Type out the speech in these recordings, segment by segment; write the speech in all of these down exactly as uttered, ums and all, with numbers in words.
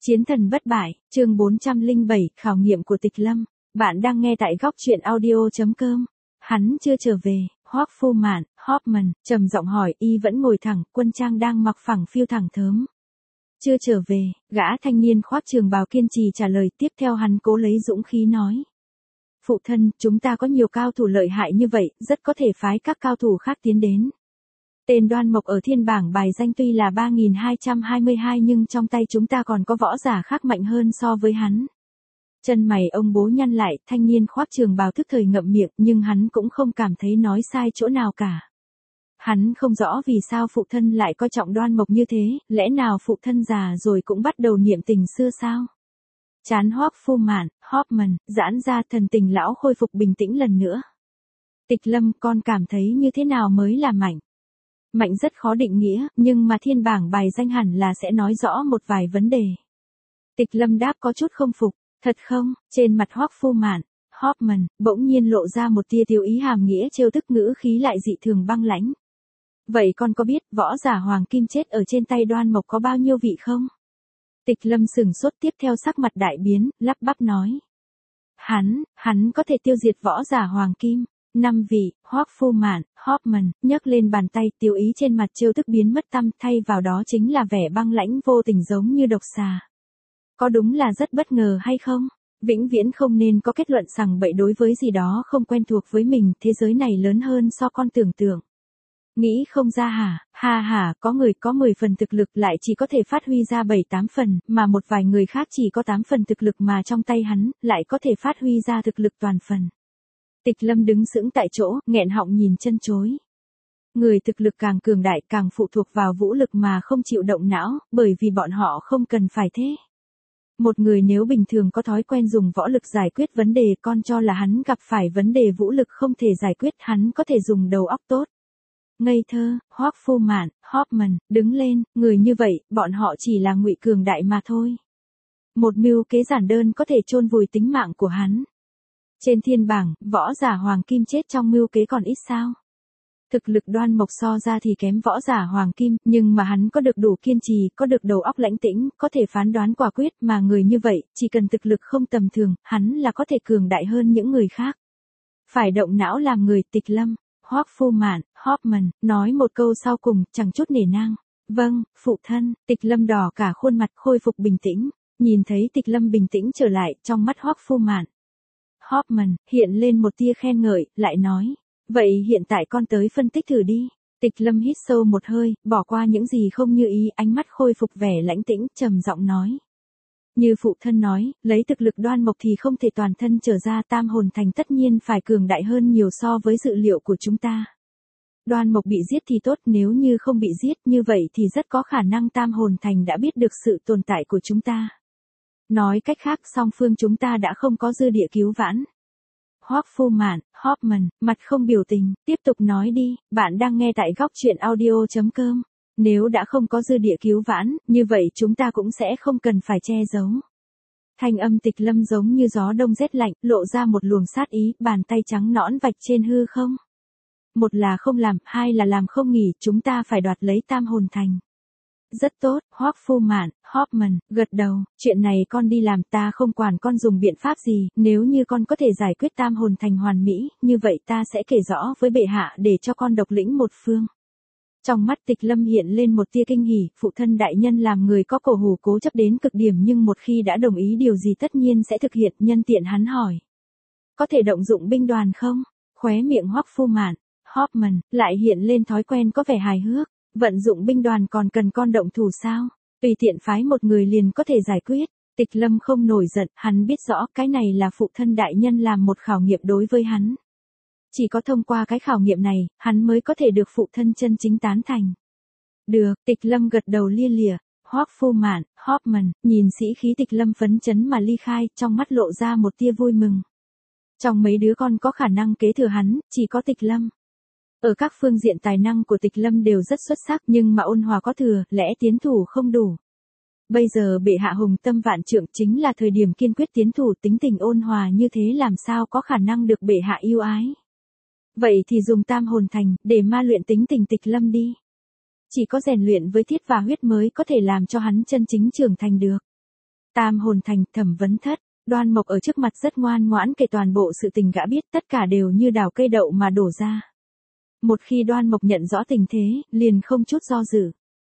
Chiến thần bất bại, chương bốn trăm lẻ bảy, khảo nghiệm của Tịch Lâm. Bạn đang nghe tại góc truyện audio chấm com. Hắn chưa trở về, Hoắc Phu Mạn, Hoffman, trầm giọng hỏi, y vẫn ngồi thẳng, quân trang đang mặc phẳng phiêu thẳng thớm. Chưa trở về, gã thanh niên khoác trường bào kiên trì trả lời, tiếp theo hắn cố lấy dũng khí nói. Phụ thân, chúng ta có nhiều cao thủ lợi hại như vậy, rất có thể phái các cao thủ khác tiến đến. Tên Đoan Mộc ở thiên bảng bài danh tuy là ba nghìn hai trăm hai mươi hai nhưng trong tay chúng ta còn có võ giả khác mạnh hơn so với hắn. Chân mày ông bố nhăn lại, thanh niên khoác trường bào thức thời ngậm miệng nhưng hắn cũng không cảm thấy nói sai chỗ nào cả. Hắn không rõ vì sao phụ thân lại coi trọng Đoan Mộc như thế, lẽ nào phụ thân già rồi cũng bắt đầu niệm tình xưa sao? Chán Hoắc Phu Mạn, Hoffman, giãn ra, thần tình lão khôi phục bình tĩnh lần nữa. Tịch Lâm, con cảm thấy như thế nào mới là mạnh? Mạnh rất khó định nghĩa, nhưng mà thiên bảng bài danh hẳn là sẽ nói rõ một vài vấn đề. Tịch Lâm đáp có chút không phục, thật không? Trên mặt Hoắc Phu Mạn, Hoffman, bỗng nhiên lộ ra một tia tiêu ý hàm nghĩa trêu tức, ngữ khí lại dị thường băng lãnh. Vậy con có biết võ giả hoàng kim chết ở trên tay Đoan Mộc có bao nhiêu vị không? Tịch Lâm sửng sốt, tiếp theo sắc mặt đại biến, lắp bắp nói. Hắn, hắn có thể tiêu diệt võ giả hoàng kim. Năm vị, Hoắc Phu Mạn, Hoffman, nhấc lên bàn tay, tiêu ý trên mặt trêu tức biến mất tăm, thay vào đó chính là vẻ băng lãnh vô tình giống như độc xà. Có đúng là rất bất ngờ hay không? Vĩnh viễn không nên có kết luận sằng bậy đối với gì đó không quen thuộc với mình, thế giới này lớn hơn so con tưởng tượng. Nghĩ không ra hả? Ha ha, có người có mười phần thực lực lại chỉ có thể phát huy ra bảy tám phần, mà một vài người khác chỉ có tám phần thực lực mà trong tay hắn, lại có thể phát huy ra thực lực toàn phần. Tịch Lâm đứng sững tại chỗ, nghẹn họng nhìn chân chối. Người thực lực càng cường đại càng phụ thuộc vào vũ lực mà không chịu động não, bởi vì bọn họ không cần phải thế. Một người nếu bình thường có thói quen dùng võ lực giải quyết vấn đề, con cho là hắn gặp phải vấn đề vũ lực không thể giải quyết, hắn có thể dùng đầu óc tốt. Ngây thơ, Hoắc Phu Mạn, Hoffman, đứng lên, người như vậy, bọn họ chỉ là ngụy cường đại mà thôi. Một mưu kế giản đơn có thể chôn vùi tính mạng của hắn. Trên thiên bảng, võ giả hoàng kim chết trong mưu kế còn ít sao? Thực lực Đoan Mộc so ra thì kém võ giả hoàng kim, nhưng mà hắn có được đủ kiên trì, có được đầu óc lãnh tĩnh, có thể phán đoán quả quyết, mà người như vậy, chỉ cần thực lực không tầm thường, hắn là có thể cường đại hơn những người khác. Phải động não làm người. Tịch Lâm, Hoắc Phu Mạn, Hoffman, nói một câu sau cùng, chẳng chút nể nang. Vâng, phụ thân. Tịch Lâm đỏ cả khuôn mặt, khôi phục bình tĩnh. Nhìn thấy Tịch Lâm bình tĩnh trở lại, trong mắt Hoắc Phu Mạn, Hoffman, hiện lên một tia khen ngợi, lại nói. Vậy hiện tại con tới phân tích thử đi. Tịch Lâm hít sâu một hơi, bỏ qua những gì không như ý, ánh mắt khôi phục vẻ lãnh tĩnh, trầm giọng nói. Như phụ thân nói, lấy thực lực Đoan Mộc thì không thể toàn thân trở ra, Tam Hồn Thành tất nhiên phải cường đại hơn nhiều so với dự liệu của chúng ta. Đoan Mộc bị giết thì tốt, nếu như không bị giết như vậy thì rất có khả năng Tam Hồn Thành đã biết được sự tồn tại của chúng ta. Nói cách khác, song phương chúng ta đã không có dư địa cứu vãn. Hoắc Phu Mạn, Hoffman, mặt không biểu tình, tiếp tục nói đi, bạn đang nghe tại góc truyện audio chấm com. Nếu đã không có dư địa cứu vãn, như vậy chúng ta cũng sẽ không cần phải che giấu. Thanh âm Tịch Lâm giống như gió đông rét lạnh, lộ ra một luồng sát ý, bàn tay trắng nõn vạch trên hư không. Một là không làm, hai là làm không nghỉ, chúng ta phải đoạt lấy Tam Hồn Thành. Rất tốt, Hoắc Phu Mạn, Hoffman, gật đầu, chuyện này con đi làm, ta không quản con dùng biện pháp gì, nếu như con có thể giải quyết Tam Hồn Thành hoàn mỹ, như vậy ta sẽ kể rõ với bệ hạ để cho con độc lĩnh một phương. Trong mắt Tịch Lâm hiện lên một tia kinh hỉ, phụ thân đại nhân làm người có cổ hủ cố chấp đến cực điểm nhưng một khi đã đồng ý điều gì tất nhiên sẽ thực hiện, nhân tiện hắn hỏi. Có thể động dụng binh đoàn không? Khóe miệng Hoắc Phu Mạn, Hoffman, lại hiện lên thói quen có vẻ hài hước. Vận dụng binh đoàn còn cần con động thủ sao? Tùy tiện phái một người liền có thể giải quyết. Tịch Lâm không nổi giận, hắn biết rõ cái này là phụ thân đại nhân làm một khảo nghiệm đối với hắn. Chỉ có thông qua cái khảo nghiệm này, hắn mới có thể được phụ thân chân chính tán thành. Được, Tịch Lâm gật đầu lia lịa. Hoắc Phu Mạn, Hoffman, nhìn sĩ khí Tịch Lâm phấn chấn mà ly khai, trong mắt lộ ra một tia vui mừng. Trong mấy đứa con có khả năng kế thừa hắn, chỉ có Tịch Lâm. Ở các phương diện tài năng của Tịch Lâm đều rất xuất sắc, nhưng mà ôn hòa có thừa, lẽ tiến thủ không đủ. Bây giờ bệ hạ hùng tâm vạn trượng, chính là thời điểm kiên quyết tiến thủ, tính tình ôn hòa như thế làm sao có khả năng được bệ hạ yêu ái. Vậy thì dùng Tam Hồn Thành, để ma luyện tính tình Tịch Lâm đi. Chỉ có rèn luyện với thiết và huyết mới có thể làm cho hắn chân chính trưởng thành được. Tam hồn thành, Thẩm Vấn Thất. Đoan Mộc ở trước mặt rất ngoan ngoãn kể toàn bộ sự tình gã biết, tất cả đều như đào cây đậu mà đổ ra. Một khi Đoan Mộc nhận rõ tình thế, liền không chút do dự.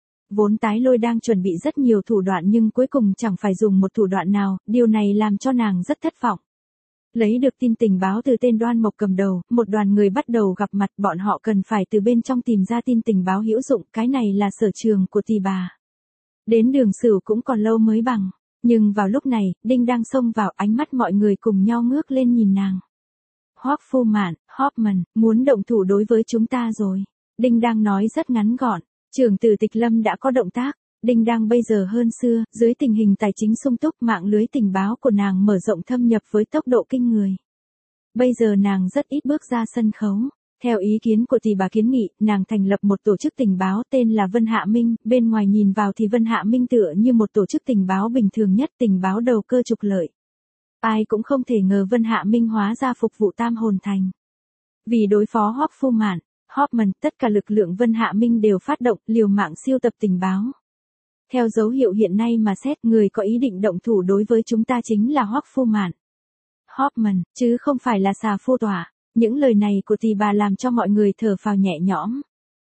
Vốn Tái Lôi đang chuẩn bị rất nhiều thủ đoạn nhưng cuối cùng chẳng phải dùng một thủ đoạn nào, điều này làm cho nàng rất thất vọng. Lấy được tin tình báo từ tên Đoan Mộc cầm đầu, một đoàn người bắt đầu gặp mặt, bọn họ cần phải từ bên trong tìm ra tin tình báo hữu dụng, cái này là sở trường của Tỳ Bà. Đến Đường Sửu cũng còn lâu mới bằng, nhưng vào lúc này, Đinh đang xông vào, ánh mắt mọi người cùng nhau ngước lên nhìn nàng. Hoắc Phu Mạn, Hoffman, muốn động thủ đối với chúng ta rồi. Đinh đang nói rất ngắn gọn, trưởng tử Tịch Lâm đã có động tác. Đinh đang bây giờ hơn xưa, dưới tình hình tài chính sung túc, mạng lưới tình báo của nàng mở rộng thâm nhập với tốc độ kinh người. Bây giờ nàng rất ít bước ra sân khấu. Theo ý kiến của Tỳ Bà kiến nghị, nàng thành lập một tổ chức tình báo tên là Vân Hạ Minh, bên ngoài nhìn vào thì Vân Hạ Minh tựa như một tổ chức tình báo bình thường nhất, tình báo đầu cơ trục lợi. Ai cũng không thể ngờ Vân Hạ Minh hóa ra phục vụ Tam Hồn Thành. Vì đối phó Hoắc Phu Mạn, Hoffman, tất cả lực lượng Vân Hạ Minh đều phát động, liều mạng siêu tập tình báo. Theo dấu hiệu hiện nay mà xét, người có ý định động thủ đối với chúng ta chính là Hoắc Phu Mạn. Hoffman, chứ không phải là Xà Phu Tọa. Những lời này của Tỳ Bà làm cho mọi người thở phào nhẹ nhõm.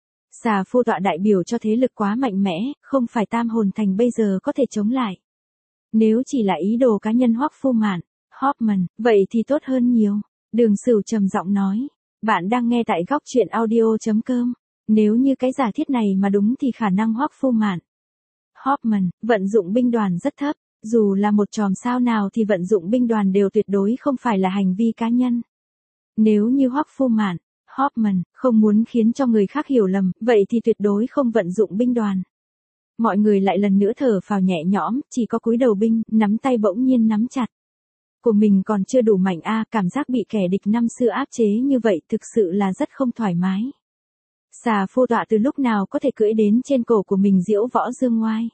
Xà Phu Tọa đại biểu cho thế lực quá mạnh mẽ, không phải Tam Hồn Thành bây giờ có thể chống lại. Nếu chỉ là ý đồ cá nhân Hoắc Phu Mạn, Hoffman, vậy thì tốt hơn nhiều. Đường Sửu trầm giọng nói. Bạn đang nghe tại góc truyện audio chấm com. Nếu như cái giả thiết này mà đúng thì khả năng Hoắc Phu Mạn, Hoffman, vận dụng binh đoàn rất thấp. Dù là một chòm sao nào thì vận dụng binh đoàn đều tuyệt đối không phải là hành vi cá nhân. Nếu như Hoắc Phu Mạn, Hoffman, không muốn khiến cho người khác hiểu lầm, vậy thì tuyệt đối không vận dụng binh đoàn. Mọi người lại lần nữa thở phào nhẹ nhõm, chỉ có cúi đầu binh, nắm tay bỗng nhiên nắm chặt. Của mình còn chưa đủ mạnh a, cảm giác bị kẻ địch năm xưa áp chế như vậy thực sự là rất không thoải mái. Xà Phu Tọa từ lúc nào có thể cưỡi đến trên cổ của mình diễu võ dương ngoai.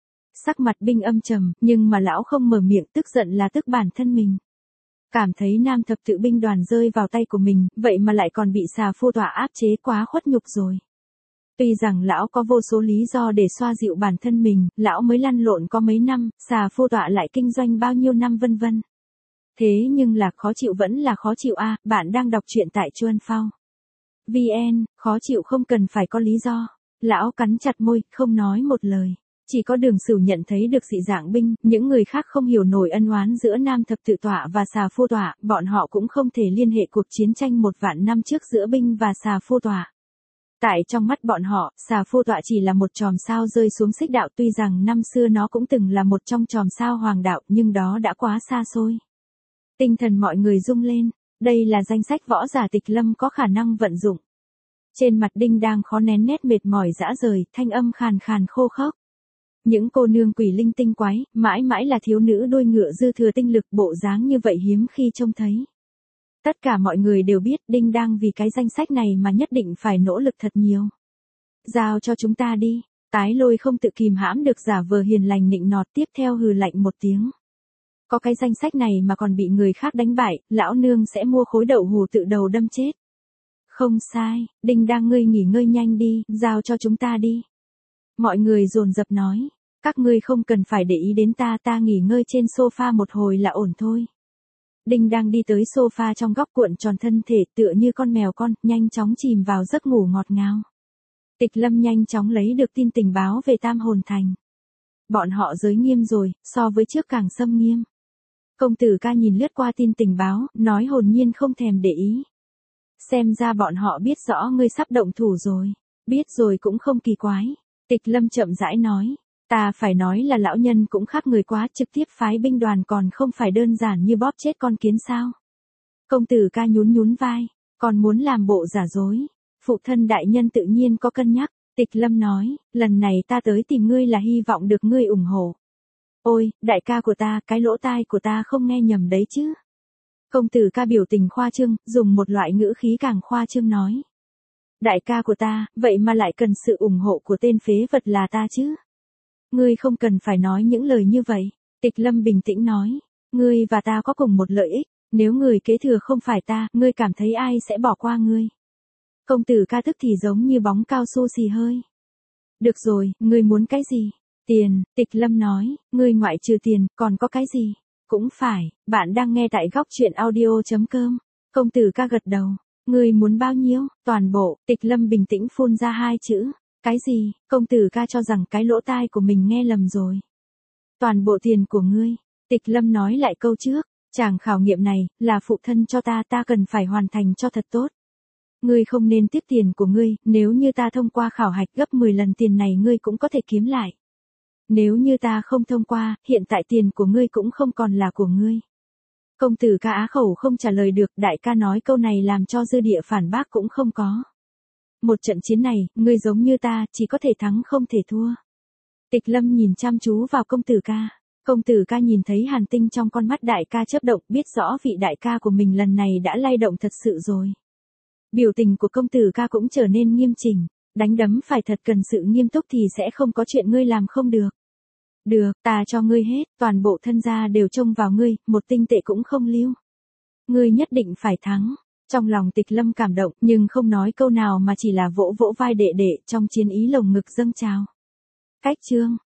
Sắc mặt binh âm trầm, nhưng mà lão không mở miệng, tức giận là tức bản thân mình. Cảm thấy Nam Thập Tự binh đoàn rơi vào tay của mình, vậy mà lại còn bị Xà Phu Tọa áp chế, quá khuất nhục rồi. Tuy rằng lão có vô số lý do để xoa dịu bản thân mình, lão mới lăn lộn có mấy năm, Xà Phu Tọa lại kinh doanh bao nhiêu năm vân vân. Thế nhưng là khó chịu vẫn là khó chịu a, à, bạn đang đọc truyện tại Chuan Phao. vê en, khó chịu không cần phải có lý do. Lão cắn chặt môi, không nói một lời. Chỉ có Đường Sửu nhận thấy được dị dạng binh, những người khác không hiểu nổi ân oán giữa Nam Thập Tự Tọa và Xà Phu Tọa, bọn họ cũng không thể liên hệ cuộc chiến tranh một vạn năm trước giữa binh và Xà Phu Tọa. Tại trong mắt bọn họ, Xà Phu Tọa chỉ là một chòm sao rơi xuống xích đạo, tuy rằng năm xưa nó cũng từng là một trong chòm sao hoàng đạo, nhưng đó đã quá xa xôi. Tinh thần mọi người rung lên, đây là danh sách võ giả Tịch Lâm có khả năng vận dụng. Trên mặt Đinh đang khó nén nét mệt mỏi dã rời, thanh âm khàn khàn khô khốc. Những cô nương quỷ linh tinh quái, mãi mãi là thiếu nữ đôi ngựa dư thừa tinh lực, bộ dáng như vậy hiếm khi trông thấy. Tất cả mọi người đều biết Đinh đang vì cái danh sách này mà nhất định phải nỗ lực thật nhiều. Giao cho chúng ta đi. Tái Lôi không tự kìm hãm được giả vờ hiền lành nịnh nọt, tiếp theo hừ lạnh một tiếng. Có cái danh sách này mà còn bị người khác đánh bại, lão nương sẽ mua khối đậu hù tự đầu đâm chết. Không sai, Đinh đang ngươi nghỉ ngơi nhanh đi, giao cho chúng ta đi. Mọi người dồn dập nói, các ngươi không cần phải để ý đến ta, ta nghỉ ngơi trên sofa một hồi là ổn thôi. Đinh đang đi tới sofa trong góc cuộn tròn thân thể tựa như con mèo con, nhanh chóng chìm vào giấc ngủ ngọt ngào. Tịch Lâm nhanh chóng lấy được tin tình báo về Tam Hồn Thành. Bọn họ giới nghiêm rồi, so với trước càng xâm nghiêm. Công tử ca nhìn lướt qua tin tình báo, nói hồn nhiên không thèm để ý. Xem ra bọn họ biết rõ ngươi sắp động thủ rồi. Biết rồi cũng không kỳ quái. Tịch Lâm chậm rãi nói. Ta phải nói là lão nhân cũng khác người quá, trực tiếp phái binh đoàn còn không phải đơn giản như bóp chết con kiến sao. Công tử ca nhún nhún vai. Còn muốn làm bộ giả dối. Phụ thân đại nhân tự nhiên có cân nhắc. Tịch Lâm nói, lần này ta tới tìm ngươi là hy vọng được ngươi ủng hộ. Ôi, đại ca của ta, cái lỗ tai của ta không nghe nhầm đấy chứ. Công tử ca biểu tình khoa trương, dùng một loại ngữ khí càng khoa trương nói. Đại ca của ta, vậy mà lại cần sự ủng hộ của tên phế vật là ta chứ. Ngươi không cần phải nói những lời như vậy. Tịch Lâm bình tĩnh nói. Ngươi và ta có cùng một lợi ích, nếu người kế thừa không phải ta, ngươi cảm thấy ai sẽ bỏ qua ngươi. Công tử ca tức thì giống như bóng cao su xì hơi. Được rồi, ngươi muốn cái gì? Tiền, Tịch Lâm nói, ngươi ngoại trừ tiền, còn có cái gì? Cũng phải, bạn đang nghe tại góc chuyện audio.com. Công tử ca gật đầu. Ngươi muốn bao nhiêu? Toàn bộ, Tịch Lâm bình tĩnh phun ra hai chữ. Cái gì? Công tử ca cho rằng cái lỗ tai của mình nghe lầm rồi. Toàn bộ tiền của ngươi. Tịch Lâm nói lại câu trước. Chàng khảo nghiệm này, là phụ thân cho ta, ta cần phải hoàn thành cho thật tốt. Ngươi không nên tiếp tiền của ngươi, nếu như ta thông qua khảo hạch gấp mười lần tiền này ngươi cũng có thể kiếm lại. Nếu như ta không thông qua, hiện tại tiền của ngươi cũng không còn là của ngươi. Công tử ca á khẩu không trả lời được, đại ca nói câu này làm cho dư địa phản bác cũng không có. Một trận chiến này, ngươi giống như ta, chỉ có thể thắng không thể thua. Tịch Lâm nhìn chăm chú vào công tử ca. Công tử ca nhìn thấy hàn tinh trong con mắt đại ca chớp động, biết rõ vị đại ca của mình lần này đã lay động thật sự rồi. Biểu tình của công tử ca cũng trở nên nghiêm chỉnh, đánh đấm phải thật cần sự nghiêm túc thì sẽ không có chuyện ngươi làm không được. Được, ta cho ngươi hết, toàn bộ thân gia đều trông vào ngươi, một tinh tệ cũng không lưu. Ngươi nhất định phải thắng. Trong lòng Tịch Lâm cảm động, nhưng không nói câu nào mà chỉ là vỗ vỗ vai đệ đệ, trong chiến ý lồng ngực dâng trào. Cách chương,